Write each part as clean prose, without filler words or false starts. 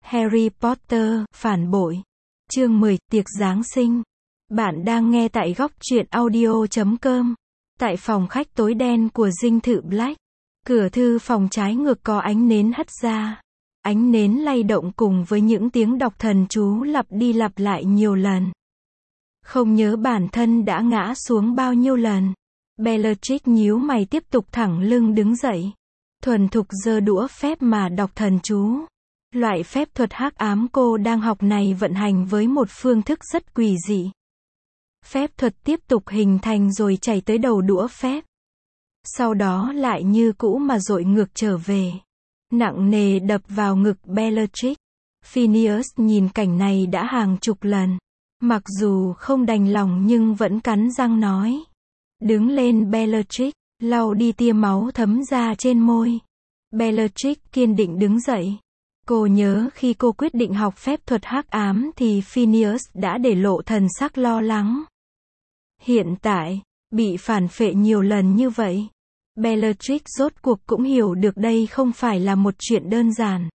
Harry Potter, phản bội. Chương 10, tiệc Giáng sinh. Bạn đang nghe tại góc truyện audio.com. Tại phòng khách tối đen của dinh thự Black. Cửa thư phòng trái ngược có ánh nến hắt ra. Ánh nến lay động cùng với những tiếng đọc thần chú lặp đi lặp lại nhiều lần. Không nhớ bản thân đã ngã xuống bao nhiêu lần. Bellatrix nhíu mày tiếp tục thẳng lưng đứng dậy. Thuần thục giơ đũa phép mà đọc thần chú. Loại phép thuật hắc ám cô đang học này vận hành với một phương thức rất quỷ dị. Phép thuật tiếp tục hình thành rồi chảy tới đầu đũa phép. Sau đó lại như cũ mà dội ngược trở về. Nặng nề đập vào ngực Bellatrix. Phineas nhìn cảnh này đã hàng chục lần. Mặc dù không đành lòng nhưng vẫn cắn răng nói. Đứng lên Bellatrix, lau đi tia máu thấm ra trên môi. Bellatrix kiên định đứng dậy. Cô nhớ khi cô quyết định học phép thuật hắc ám thì Phineas đã để lộ thần sắc lo lắng. Hiện tại, bị phản phệ nhiều lần như vậy, Bellatrix rốt cuộc cũng hiểu được đây không phải là một chuyện đơn giản.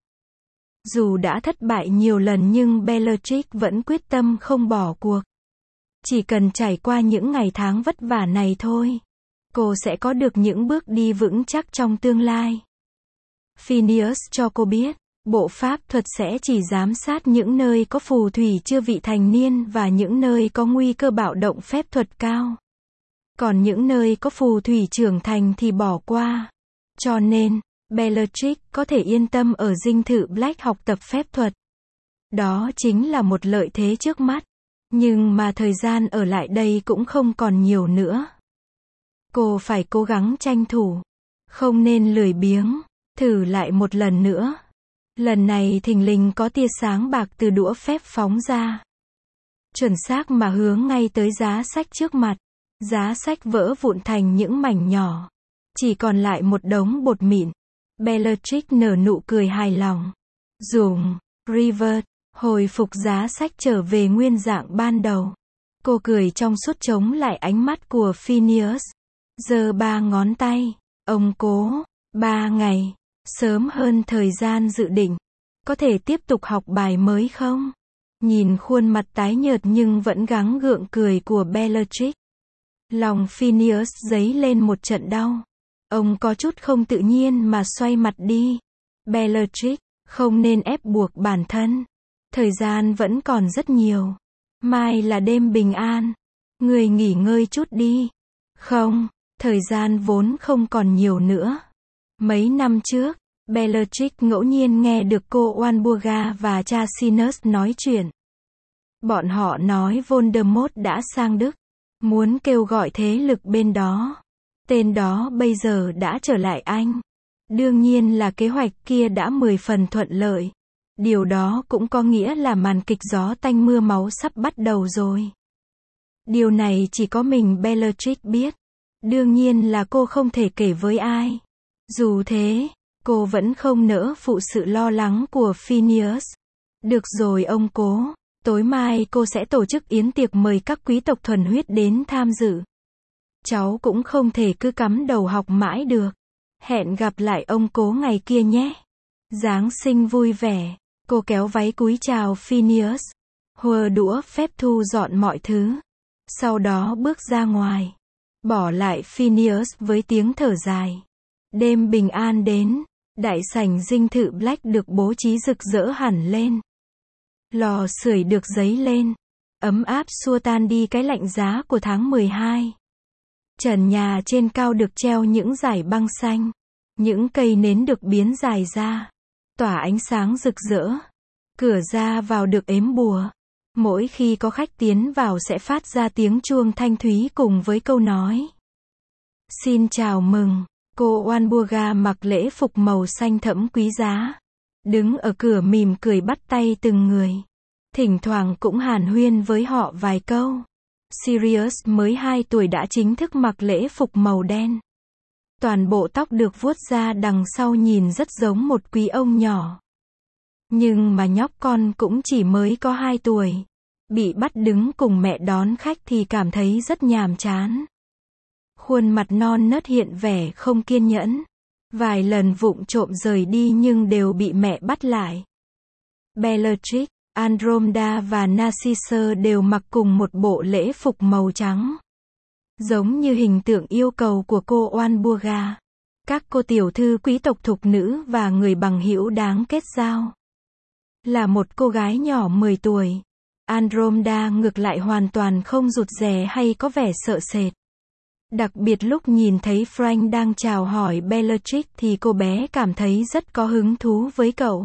Dù đã thất bại nhiều lần nhưng Bellatrix vẫn quyết tâm không bỏ cuộc. Chỉ cần trải qua những ngày tháng vất vả này thôi, cô sẽ có được những bước đi vững chắc trong tương lai. Phineas cho cô biết, bộ pháp thuật sẽ chỉ giám sát những nơi có phù thủy chưa vị thành niên và những nơi có nguy cơ bạo động phép thuật cao. Còn những nơi có phù thủy trưởng thành thì bỏ qua. Cho nên, Bellatrix có thể yên tâm ở dinh thự Black học tập phép thuật. Đó chính là một lợi thế trước mắt. Nhưng mà thời gian ở lại đây cũng không còn nhiều nữa. Cô phải cố gắng tranh thủ. Không nên lười biếng. Thử lại một lần nữa. Lần này thình lình có tia sáng bạc từ đũa phép phóng ra. Chuẩn xác mà hướng ngay tới giá sách trước mặt. Giá sách vỡ vụn thành những mảnh nhỏ. Chỉ còn lại một đống bột mịn. Bellatrix nở nụ cười hài lòng. Dùng Revert, hồi phục giá sách trở về nguyên dạng ban đầu. Cô cười trong suốt chống lại ánh mắt của Phineas. Giơ 3 ngón tay. Ông cố, 3 ngày. Sớm hơn thời gian dự định. Có thể tiếp tục học bài mới không? Nhìn khuôn mặt tái nhợt nhưng vẫn gắng gượng cười của Bellatrix. Lòng Phineas dấy lên một trận đau. Ông có chút không tự nhiên mà xoay mặt đi. Bellatrix, không nên ép buộc bản thân. Thời gian vẫn còn rất nhiều. Mai là đêm bình an. Người nghỉ ngơi chút đi. Không, thời gian vốn không còn nhiều nữa. Mấy năm trước, Bellatrix ngẫu nhiên nghe được cô Walburga và cha Sinus nói chuyện. Bọn họ nói Voldemort đã sang Đức, muốn kêu gọi thế lực bên đó. Tên đó bây giờ đã trở lại Anh. Đương nhiên là kế hoạch kia đã 10 phần thuận lợi. Điều đó cũng có nghĩa là màn kịch gió tanh mưa máu sắp bắt đầu rồi. Điều này chỉ có mình Bellatrix biết. Đương nhiên là cô không thể kể với ai. Dù thế, cô vẫn không nỡ phụ sự lo lắng của Phineas. Được rồi ông cố, tối mai cô sẽ tổ chức yến tiệc mời các quý tộc thuần huyết đến tham dự. Cháu cũng không thể cứ cắm đầu học mãi được. Hẹn gặp lại ông cố ngày kia nhé. Giáng sinh vui vẻ. Cô kéo váy cúi chào Phineas. Hùa đũa phép thu dọn mọi thứ. Sau đó bước ra ngoài. Bỏ lại Phineas với tiếng thở dài. Đêm bình an đến. Đại sảnh dinh thự Black được bố trí rực rỡ hẳn lên. Lò sưởi được dấy lên. Ấm áp xua tan đi cái lạnh giá của tháng 12. Trần nhà trên cao được treo những dải băng xanh. Những cây nến được biến dài ra. Tỏa ánh sáng rực rỡ. Cửa ra vào được ếm bùa. Mỗi khi có khách tiến vào sẽ phát ra tiếng chuông thanh thúy cùng với câu nói. Xin chào mừng. Cô Walburga mặc lễ phục màu xanh thẫm quý giá. Đứng ở cửa mỉm cười bắt tay từng người. Thỉnh thoảng cũng hàn huyên với họ vài câu. Sirius mới 2 tuổi đã chính thức mặc lễ phục màu đen. Toàn bộ tóc được vuốt ra đằng sau nhìn rất giống một quý ông nhỏ. Nhưng mà nhóc con cũng chỉ mới có 2 tuổi. Bị bắt đứng cùng mẹ đón khách thì cảm thấy rất nhàm chán. Khuôn mặt non nớt hiện vẻ không kiên nhẫn. Vài lần vụng trộm rời đi nhưng đều bị mẹ bắt lại. Bellatrix, Andromeda và Narcissus đều mặc cùng một bộ lễ phục màu trắng. Giống như hình tượng yêu cầu của cô Walpurga. Các cô tiểu thư quý tộc thục nữ và người bằng hữu đáng kết giao. Là một cô gái nhỏ 10 tuổi. Andromeda ngược lại hoàn toàn không rụt rè hay có vẻ sợ sệt. Đặc biệt lúc nhìn thấy Frank đang chào hỏi Bellatrix thì cô bé cảm thấy rất có hứng thú với cậu.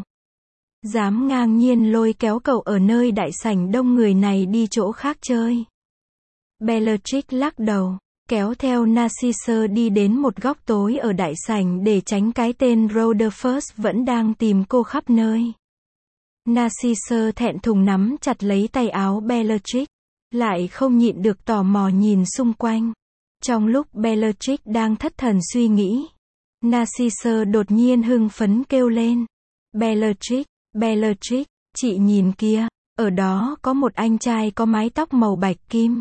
Dám ngang nhiên lôi kéo cậu ở nơi đại sảnh đông người này đi chỗ khác chơi. Bellatrix lắc đầu, kéo theo Narcissus đi đến một góc tối ở đại sảnh để tránh cái tên Rutherford vẫn đang tìm cô khắp nơi. Narcissus thẹn thùng nắm chặt lấy tay áo Bellatrix, lại không nhịn được tò mò nhìn xung quanh. Trong lúc Bellatrix đang thất thần suy nghĩ, Narcissus đột nhiên hưng phấn kêu lên. Bellatrix, Bellatrix, chị nhìn kia, ở đó có một anh trai có mái tóc màu bạch kim.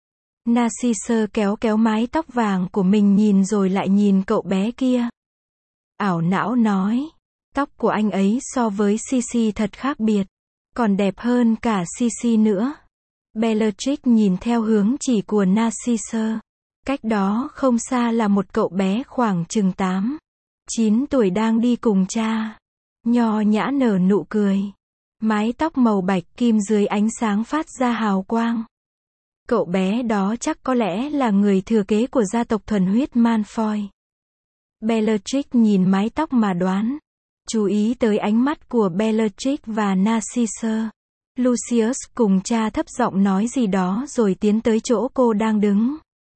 Narcissus kéo mái tóc vàng của mình nhìn rồi lại nhìn cậu bé kia. Ảo não nói, tóc của anh ấy so với Sisi thật khác biệt, còn đẹp hơn cả Sisi nữa. Bellatrix nhìn theo hướng chỉ của Narcissus. Cách đó không xa là một cậu bé khoảng chừng 8, 9 tuổi đang đi cùng cha. Nho nhã nở nụ cười. Mái tóc màu bạch kim dưới ánh sáng phát ra hào quang. Cậu bé đó chắc có lẽ là người thừa kế của gia tộc thuần huyết Malfoy. Bellatrix nhìn mái tóc mà đoán. Chú ý tới ánh mắt của Bellatrix và Narcissus. Lucius cùng cha thấp giọng nói gì đó rồi tiến tới chỗ cô đang đứng.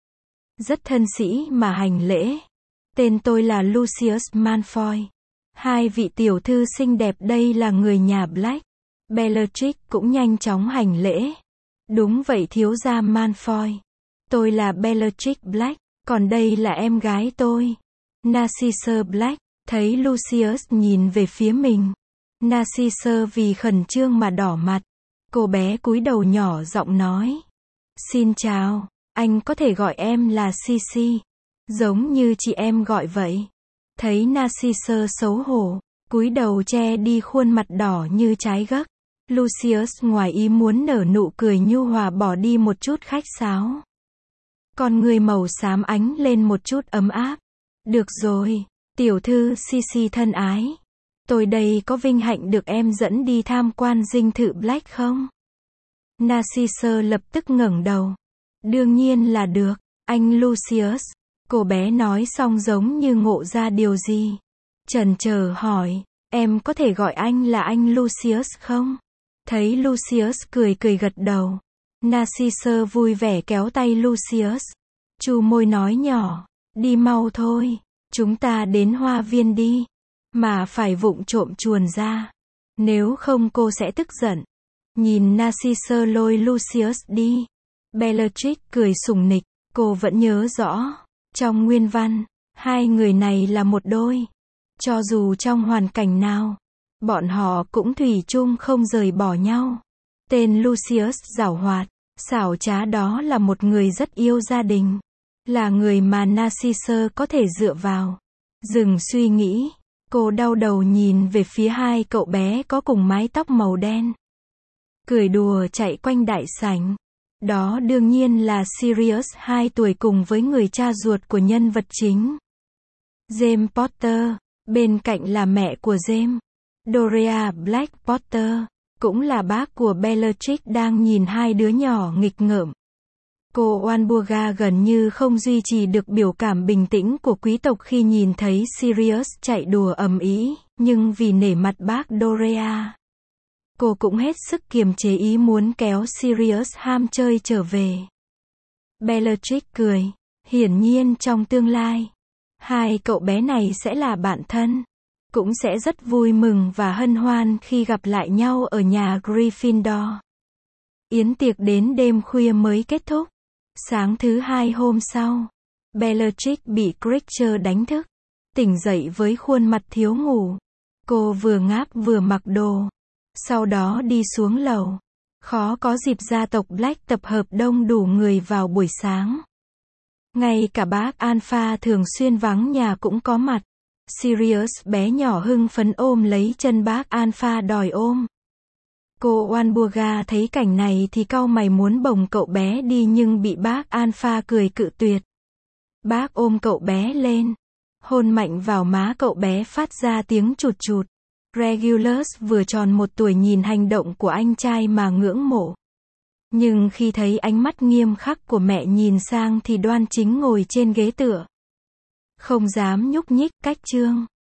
Rất thân sĩ mà hành lễ. Tên tôi là Lucius Malfoy. Hai vị tiểu thư xinh đẹp đây là người nhà Black. Bellatrix cũng nhanh chóng hành lễ. Đúng vậy thiếu gia Malfoy. Tôi là Bellatrix Black, còn đây là em gái tôi. Narcissus Black, thấy Lucius nhìn về phía mình. Narcissus vì khẩn trương mà đỏ mặt. Cô bé cúi đầu nhỏ giọng nói. Xin chào, anh có thể gọi em là Sisi. Giống như chị em gọi vậy. Thấy Narcissus xấu hổ, cúi đầu che đi khuôn mặt đỏ như trái gấc. Lucius ngoài ý muốn nở nụ cười nhu hòa bỏ đi một chút khách sáo. Con người màu xám ánh lên một chút ấm áp. Được rồi, tiểu thư Sisi thân ái. Tôi đây có vinh hạnh được em dẫn đi tham quan dinh thự Black không? Narcissus lập tức ngẩng đầu. Đương nhiên là được, anh Lucius. Cô bé nói xong giống như ngộ ra điều gì. Chần chờ hỏi, em có thể gọi anh là anh Lucius không? Thấy Lucius cười gật đầu. Narcissus vui vẻ kéo tay Lucius. Chu môi nói nhỏ, đi mau thôi, chúng ta đến hoa viên đi. Mà phải vụng trộm chuồn ra. Nếu không cô sẽ tức giận. Nhìn Narcissus lôi Lucius đi. Bellatrix cười sủng nịch, cô vẫn nhớ rõ. Trong nguyên văn, hai người này là một đôi. Cho dù trong hoàn cảnh nào, bọn họ cũng thủy chung không rời bỏ nhau. Tên Lucius giảo hoạt, xảo trá đó là một người rất yêu gia đình. Là người mà Narcissus có thể dựa vào. Dừng suy nghĩ, cô đau đầu nhìn về phía hai cậu bé có cùng mái tóc màu đen. Cười đùa chạy quanh đại sảnh. Đó đương nhiên là Sirius 2 tuổi cùng với người cha ruột của nhân vật chính. James Potter, bên cạnh là mẹ của James. Dorea Black Potter, cũng là bác của Bellatrix đang nhìn hai đứa nhỏ nghịch ngợm. Cô Walpurga gần như không duy trì được biểu cảm bình tĩnh của quý tộc khi nhìn thấy Sirius chạy đùa ầm ĩ, nhưng vì nể mặt bác Dorea, cô cũng hết sức kiềm chế ý muốn kéo Sirius ham chơi trở về. Bellatrix cười, hiển nhiên trong tương lai, hai cậu bé này sẽ là bạn thân, cũng sẽ rất vui mừng và hân hoan khi gặp lại nhau ở nhà Gryffindor. Yến tiệc đến đêm khuya mới kết thúc. Sáng thứ hai hôm sau, Bellatrix bị Creature đánh thức, tỉnh dậy với khuôn mặt thiếu ngủ. Cô vừa ngáp vừa mặc đồ, sau đó đi xuống lầu. Khó có dịp gia tộc Black tập hợp đông đủ người vào buổi sáng. Ngay cả bác Alpha thường xuyên vắng nhà cũng có mặt. Sirius bé nhỏ hưng phấn ôm lấy chân bác Alpha đòi ôm. Cô Walburga thấy cảnh này thì cau mày muốn bồng cậu bé đi nhưng bị bác Alpha cười cự tuyệt. Bác ôm cậu bé lên, hôn mạnh vào má cậu bé phát ra tiếng chụt chụt. Regulus vừa tròn 1 tuổi nhìn hành động của anh trai mà ngưỡng mộ. Nhưng khi thấy ánh mắt nghiêm khắc của mẹ nhìn sang thì đoan chính ngồi trên ghế tựa. Không dám nhúc nhích. Cách chương